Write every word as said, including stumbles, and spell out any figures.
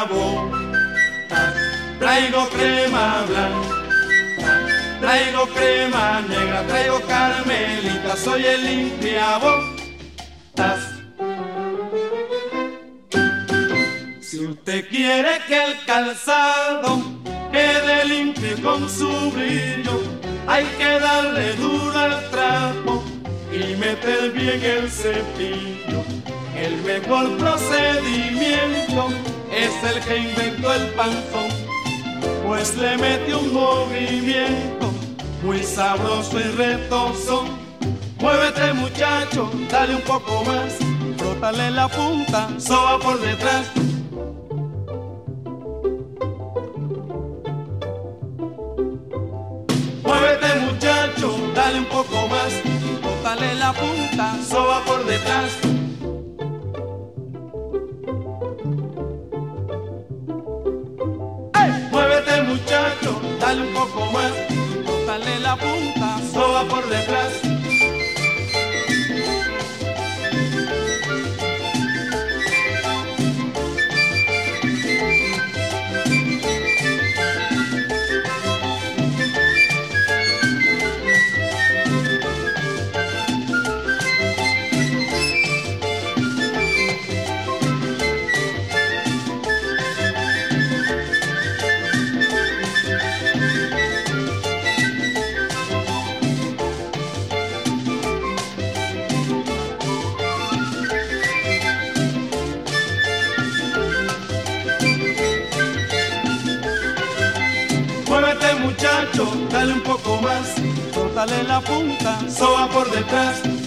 limpiabotas. Traigo crema blanca, traigo crema negra, traigo carmelita, soy el limpiabotas. Si usted quiere que el calzado quede limpio con su brillo, hay que darle duro al trapo y meter bien el cepillo. El mejor procedimiento es el que inventó el panzón, pues le mete un movimiento muy sabroso y retozón. Muévete muchacho, dale un poco más, frótale la punta, soba por detrás. Muévete muchacho, dale un poco más, frótale la punta, soba por detrás. Muévete muchacho, dale un poco más, bótale la punta, soba por detrás. Muévete muchacho, dale un poco más, frótale la punta, soba por detrás.